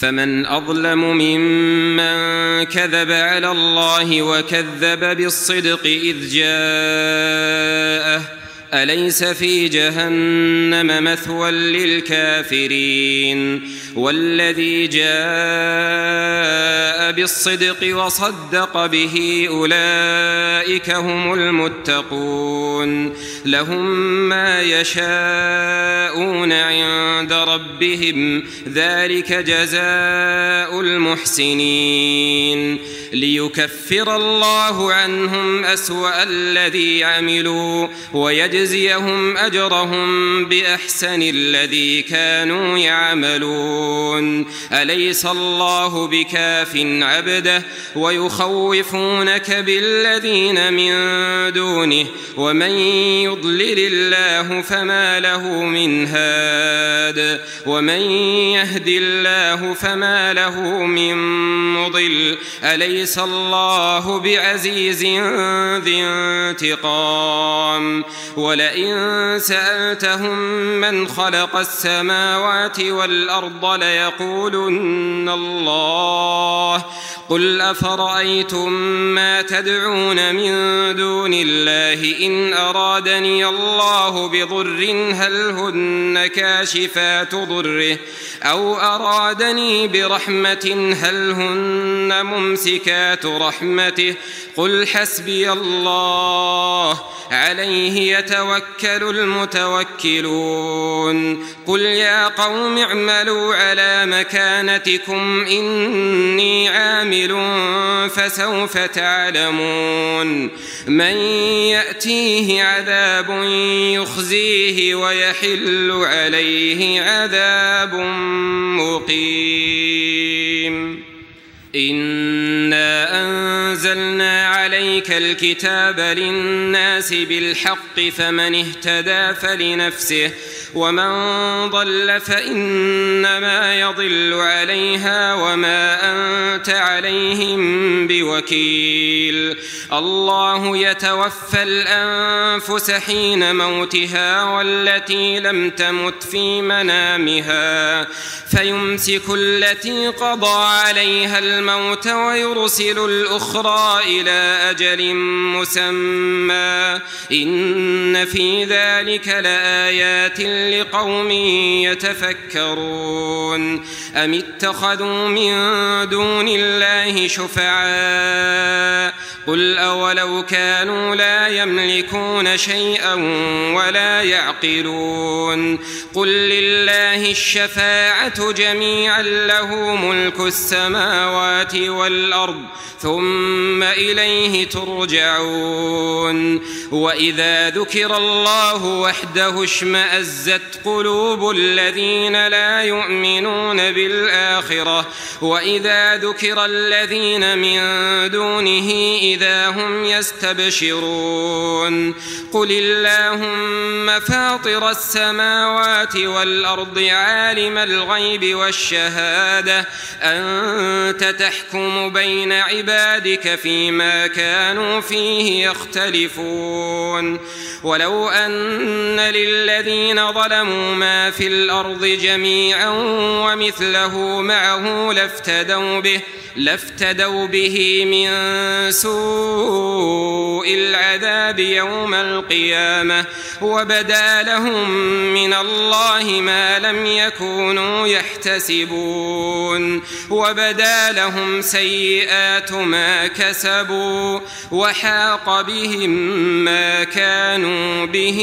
فمن أظلم ممن كذب على الله وكذب بالصدق إذ جاءه أليس في جهنم مثوى للكافرين والذي جاء بالصدق وصدق به أولئك هم المتقون لهم ما يشاءون عند ربهم ذلك جزاء المحسنين ليكفر الله عنهم أسوأ الذي عملوا ويجزيهم أجرهم بأحسن الذي كانوا يعملون أليس الله بكاف عبده ويخوفونك بالذين من دونه ومن يضلل الله فما له من هاد ومن يهد الله فما له من مضل أليس الله بعزيز ذي انتقام ولئن سألتهم من خلق السماوات والأرض ليقولن الله قل أفرأيتم ما تدعون من دون الله إن أرادني الله بضر هل هن كاشفات ضره أو أرادني برحمة هل هن ممسكات رحمته قل حسبي الله عليه يتوكل المتوكلون قل يا قوم اعملوا على مكانتكم إني عامل فسوف تعلمون من يأتيه عذاب يخزيه ويحل عليه عذاب مقيم إنا أنزلنا عليك الكتاب للناس بالحق فمن اهتدى فلنفسه ومن ضل فإنما يضل عليها وما أنت عليهم بوكيل الله يتوفى الأنفس حين موتها والتي لم تمت في منامها فيمسك التي قضى عليها الموت ويرسل الأخرى إلى أجل مسمى إن في ذلك لآيات لقوم يتفكرون أم اتخذوا من دون الله شفعاء قل أولو كانوا لا يملكون شيئا ولا يعقلون قل لله الشفاعة جميعا له ملك السماوات والأرض ثم إليه ترجعون وإذا ذكر الله وحده اشمأزت قلوب الذين لا يؤمنون بالآخرة وإذا ذكر الذين من دونه إذا هم يستبشرون قل اللهم فاطر السماوات والأرض عالم الغيب والشهادة أنت تحكم بين عبادك فيما كانوا فيه يختلفون ولو أن للذين ظلموا ما في الأرض جميعا ومثله معه لافتدوا به من سوء العذاب يوم القيامة وبدا لهم من الله ما لم يكونوا يحتسبون وبدا لهم سيئات ما كسبوا وحاق بهم ما كانوا به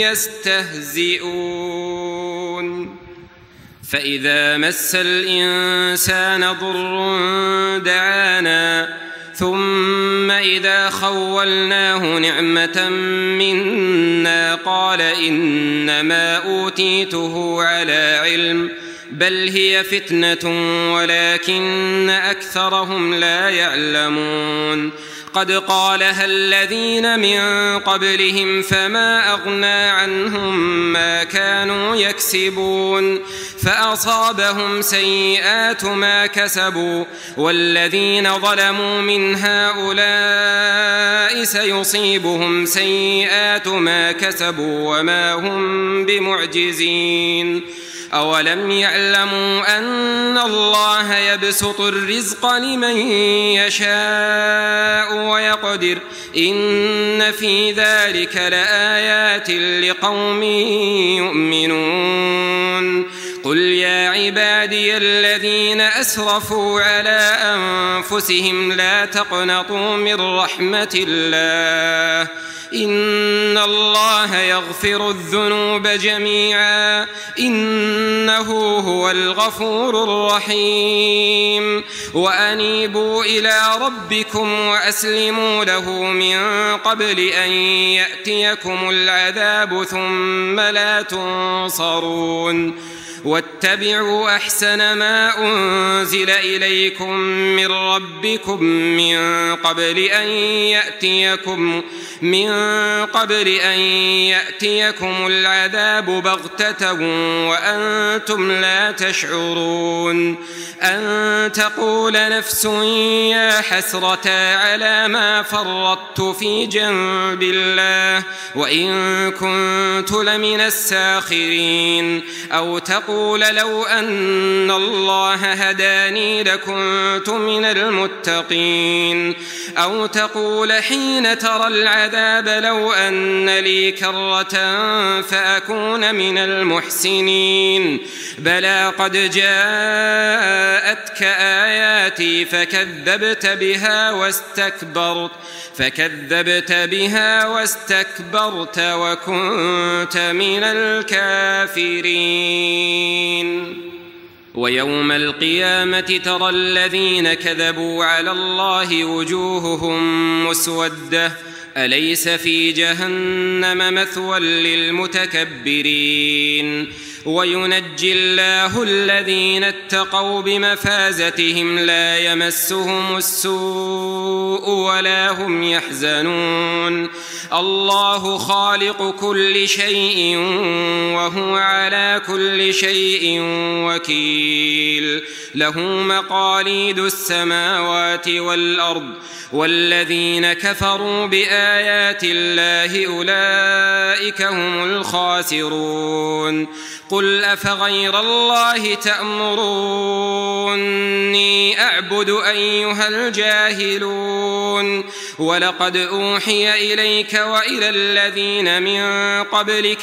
يستهزئون فإذا مس الإنسان ضر دعانا ثم إذا خولناه نعمة منا قال إنما أوتيته على علم بل هي فتنة ولكن أكثرهم لا يعلمون قد قالها الذين من قبلهم فما أغنى عنهم ما كانوا يكسبون فأصابهم سيئات ما كسبوا والذين ظلموا من هؤلاء سيصيبهم سيئات ما كسبوا وما هم بمعجزين أولم يعلموا أن الله يبسط الرزق لمن يشاء ويقدر إن في ذلك لآيات لقوم يؤمنون قل يا عبادي الذين أسرفوا على أنفسهم لا تقنطوا من رحمة الله إن الله يغفر الذنوب جميعا إنه هو الغفور الرحيم وأنيبوا إلى ربكم وأسلموا له من قبل أن يأتيكم العذاب ثم لا تنصرون واتبعوا أحسن ما أنزل إليكم من ربكم من قبل أن يأتيكم العذاب بغتة وأنتم لا تشعرون أن تقول نفس يا حسرة على ما فرطت في جنب الله وإن كنت لمن الساخرين أو تقول لو أن الله هداني لكنت من المتقين أو تقول حين ترى العذاب لو أن لي كرة فأكون من المحسنين بلى قد جاءتك آياتي فكذبت بها واستكبرت وكنت من الكافرين ويوم القيامة ترى الذين كذبوا على الله وجوههم مسودة أليس في جهنم مثوى للمتكبرين وينجي الله الذين اتقوا بمفازتهم لا يمسهم السوء ولا هم يحزنون الله خالق كل شيء وهو على كل شيء وكيل له مقاليد السماوات والأرض والذين كفروا بآيات الله أولئك هم الخاسرون قل أفغير الله تأمروني أعبد أيها الجاهلون ولقد أوحي إليك وإلى الذين من قبلك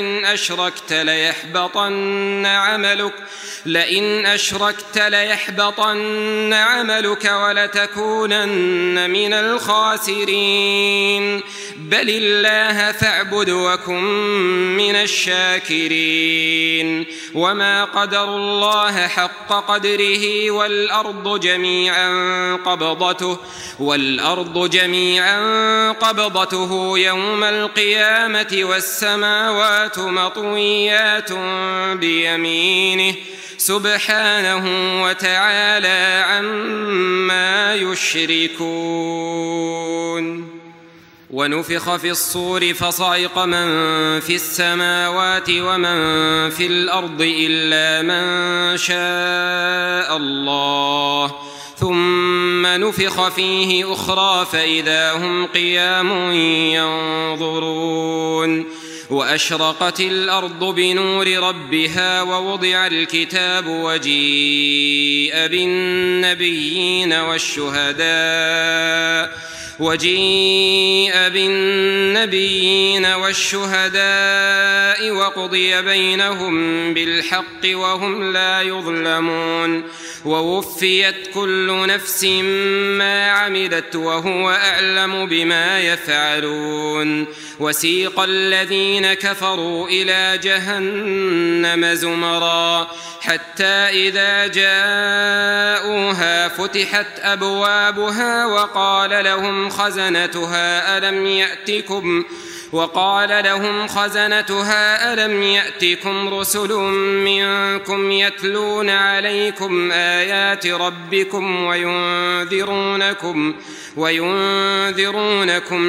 لئن أشركت ليحبطن عملك ولتكونن من الخاسرين بل الله فاعبد وكن من الشاكرين وما قدروا الله حق قدره والأرض جميعا قبضته يوم القيامة والسماوات مطويات بيمينه سبحانه وتعالى عما يشركون ونفخ في الصور فصعق من في السماوات ومن في الأرض إلا من شاء الله ثم نفخ فيه أخرى فإذا هم قيام ينظرون وأشرقت الأرض بنور ربها ووضع الكتاب وجيء بالنبيين والشهداء وقضي بينهم بالحق وهم لا يظلمون ووفيت كل نفس ما عملت وهو أعلم بما يفعلون وسيق الذين كفروا إلى جهنم زمرا حتى إذا جاءوها فتحت أبوابها وقال لهم خزنتها ألم يأتكم رسل منكم يتلون عليكم آيات ربكم وينذرونكم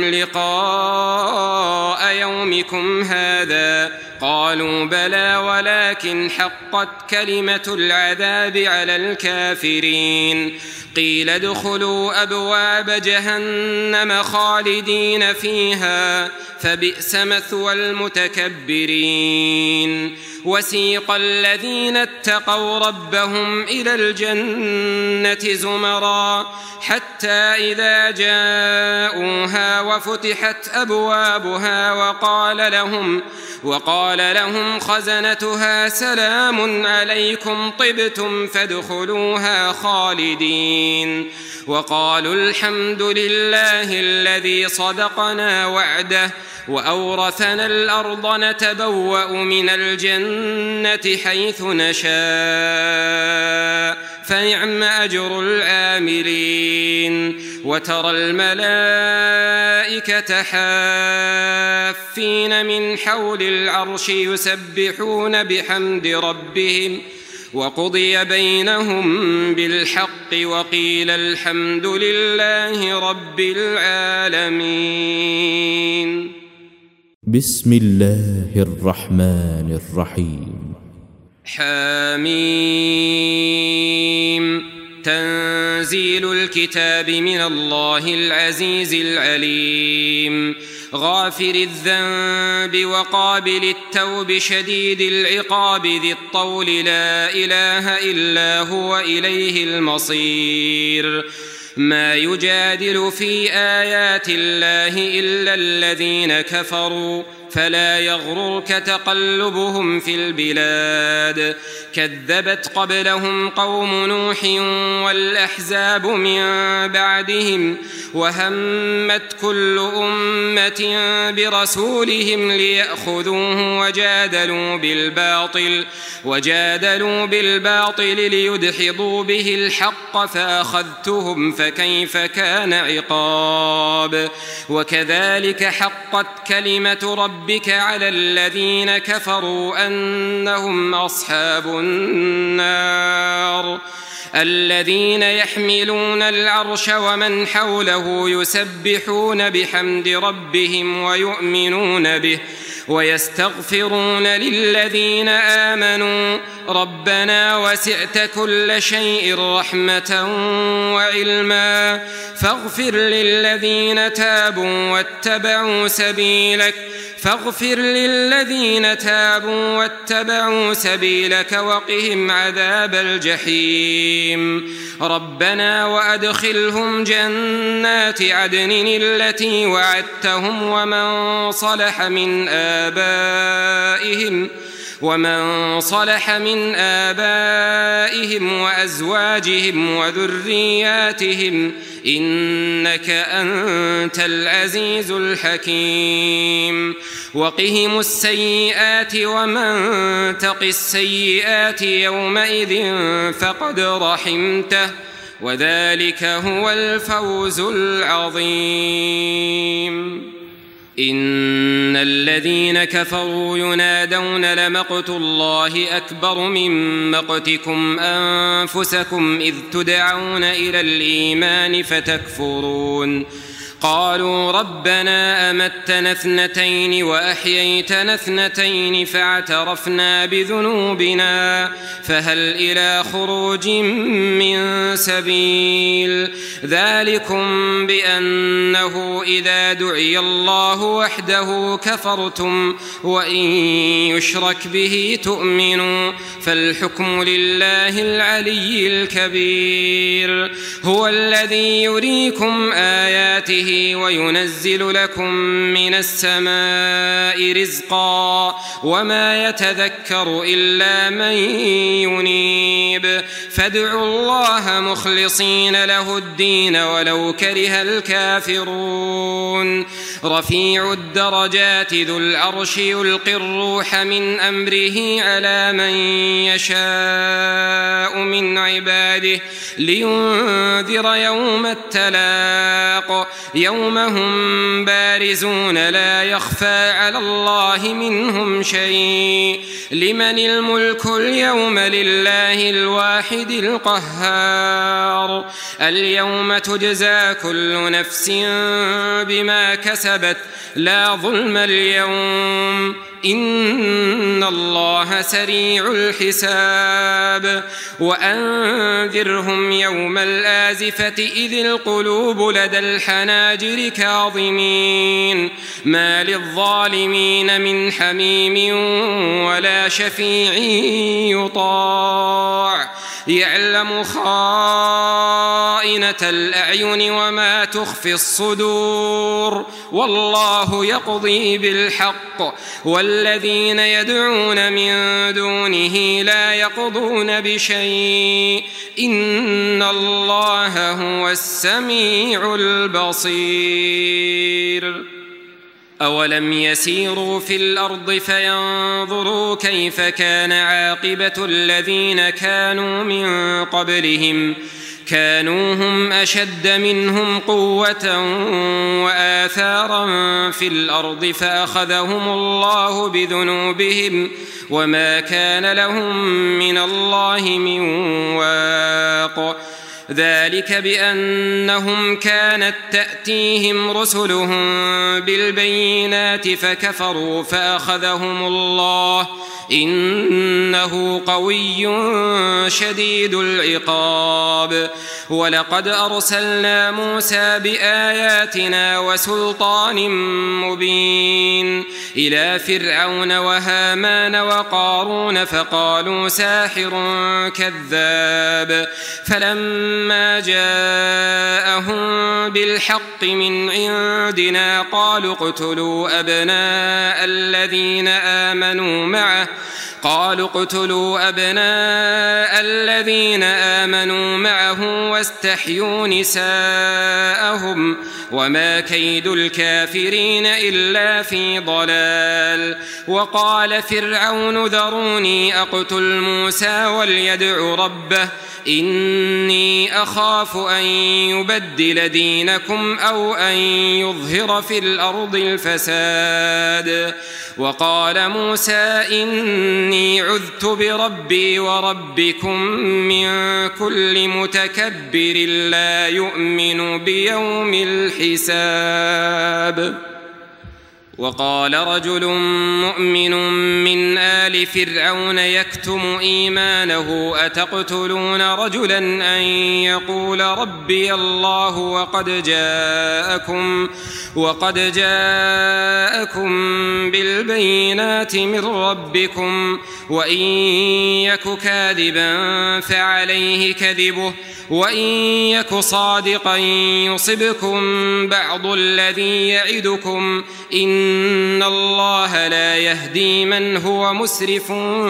لقاء يومكم هذا قالوا بلى ولكن حقت كلمة العذاب على الكافرين قيل ادخلوا أبواب جهنم خالدين فيها فبئس مثوى المتكبرين وسيق الذين اتقوا ربهم إلى الجنة زمرا حتى إذا جاءوها وفتحت أبوابها وقال لهم خزنتها سلام عليكم طبتم فادخلوها خالدين وقالوا الحمد لله الذي صدقنا وعده وأورثنا الأرض نتبوأ من الجنة حيث نشاء فنعم أجر العاملين وترى الملائكة حافين من حول العرش يسبحون بحمد ربهم وقضي بينهم بالحق وقيل الحمد لله رب العالمين. بسم الله الرحمن الرحيم. حميم. تنزيل الكتاب من الله العزيز العليم غافر الذنب وقابل التوب شديد العقاب ذي الطول لا إله إلا هو إليه المصير. ما يجادل في آيات الله إلا الذين كفروا فلا يغررك تقلبهم في البلاد. كذبت قبلهم قوم نوح والأحزاب من بعدهم وهمت كل أمة برسولهم ليأخذوه وجادلوا بالباطل ليدحضوا به الحق فأخذتهم فكيف كان عقاب. وكذلك حقت كلمة ربك على الذين كفروا أنهم أصحاب النار. الذين يحملون العرش ومن حوله يسبحون بحمد ربهم ويؤمنون به ويستغفرون للذين آمنوا ربنا وسعت كل شيء رحمة وعلما فاغفر للذين تابوا واتبعوا سبيلك وقهم عذاب الجحيم. ربنا وأدخلهم جنات عدن التي وعدتهم ومن صلح من آبائهم وأزواجهم وذرياتهم إنك أنت العزيز الحكيم. وقهم السيئات ومن تق السيئات يومئذ فقد رحمته وذلك هو الفوز العظيم. إن الذين كفروا ينادون لمقت الله أكبر من مقتكم أنفسكم إذ تدعون إلى الإيمان فتكفرون. قالوا ربنا أمتنا اثنتين وأحييتنا اثنتين فاعترفنا بذنوبنا فهل إلى خروج من سبيل. ذلكم بأنه إذا دعي الله وحده كفرتم وإن يشرك به تؤمنوا فالحكم لله العلي الكبير. هو الذي يريكم آياته وينزل لكم من السماء رزقا وما يتذكر إلا من ينيب. فادعوا الله مخلصين له الدين ولو كره الكافرون. رفيع الدرجات ذو العرش يلقي الروح من أمره على من يشاء من عباده لينذر يوم التلاق يوم هم بارزون لا يخفى على الله منهم شيء. لمن الملك اليوم لله الواحد القهار. اليوم تجزى كل نفس بما كسبت لا ظلم اليوم إن الله سريع الحساب وأنذرهم يوم الآزفة إذ القلوب لدى الحناجر كاظمين ما للظالمين من حميم ولا شفيع يطاع يعلم خائنة الأعين وما تخفي الصدور والله يقضي بالحق والذين يدعون من دونه لا يقضون بشيء إن الله هو السميع البصير أولم يسيروا في الأرض فينظروا كيف كان عاقبة الذين كانوا من قبلهم كانوا هم أشد منهم قوة وآثارا في الأرض فأخذهم الله بذنوبهم وما كان لهم من الله من واق ذلك بأنهم كانت تأتيهم رسلهم بالبينات فكفروا فأخذهم الله إنه قوي شديد العقاب ولقد أرسلنا موسى بآياتنا وسلطان مبين إلى فرعون وهامان وقارون فقالوا ساحر كذاب فلما جاءهم بالحق من عندنا قالوا اقتلوا أبناء الذين آمنوا معه واستحيوا نساءهم وما كيد الكافرين إلا في ضلال وقال فرعون ذروني أقتل موسى وليدع ربه إني أخاف أن يبدل دينكم أو أن يظهر في الأرض الفساد وقال موسى إني عذت بربي وربكم من كل متكبر لا يؤمن بيوم الحساب وقال رجل مؤمن من آل فرعون يكتم إيمانه أتقتلون رجلا أن يقول ربي الله وقد جاءكم بالبينات من ربكم وإن يك كاذبا فعليه كذبه وإن يك صادقا يصبكم بعض الذي يعدكم إن الله لا يهدي من هو مسرف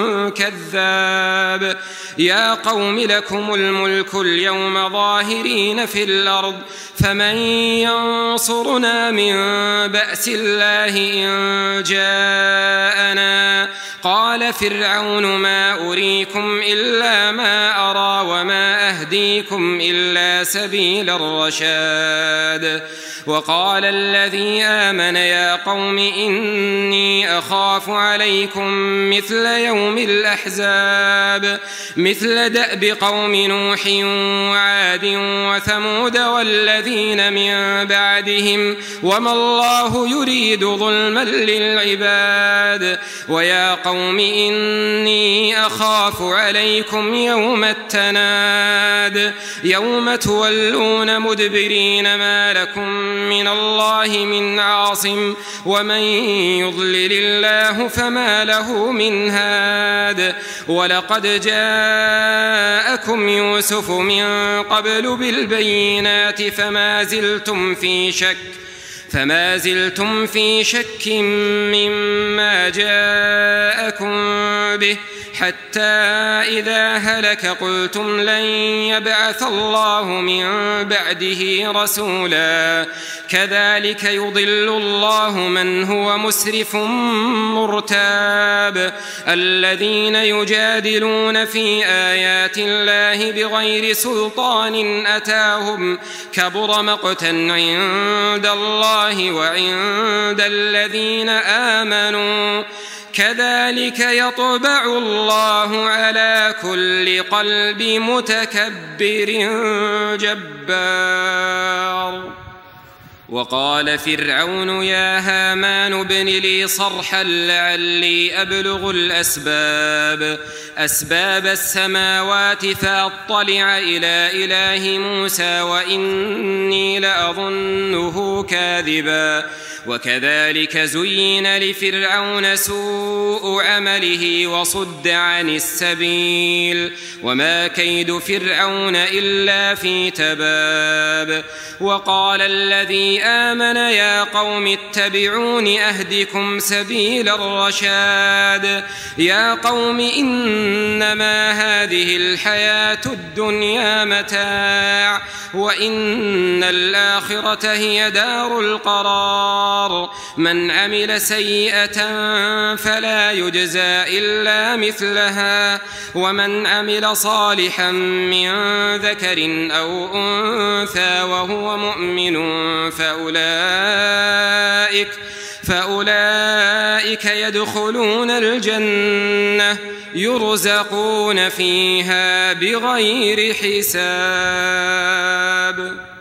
كذاب يا قوم لكم الملك اليوم ظاهرين في الأرض فمن ينصرنا من بأس الله إن جاءنا قال فرعون ما أريكم إلا ما أرى وما أهديكم إلا سبيل الرشاد وقال الذي آمن يا قوم إني أخاف عليكم مثل يوم الأحزاب مثل دأب قوم نوح وعاد وثمود والذين من بعدهم وما الله يريد ظلما للعباد ويا قوم إني أخاف عليكم يوم التناد يوم تولون مدبرين ما لكم من الله من عاصم ومن يضلل الله فما له من هاد ولقد جاءكم يوسف من قبل بالبينات فما زلتم في شك مما جاءكم به حتى إذا هلك قلتم لن يبعث الله من بعده رسولا كذلك يضل الله من هو مسرف مرتاب الذين يجادلون في آيات الله بغير سلطان أتاهم كبر مقتا عند الله وعند الذين آمنوا كذلك يطبع الله على كل قلب متكبر جبار وقال فرعون يا هامان ابن لي صرحا لعلي أبلغ أسباب السماوات فأطلع إلى إله موسى وإني لأظنه كاذبا وكذلك زين لفرعون سوء عمله وصد عن السبيل وما كيد فرعون إلا في تباب. وقال الذي آمن يا قوم اتبعون أهدكم سبيل الرشاد. يا قوم إنما هذه الحياة الدنيا متاع وإن الآخرة هي دار القرار. من عمل سيئة فلا يجزى إلا مثلها ومن عمل صالحا من ذكر أو أنثى وهو مؤمن فأولئك يدخلون الجنة يرزقون فيها بغير حساب.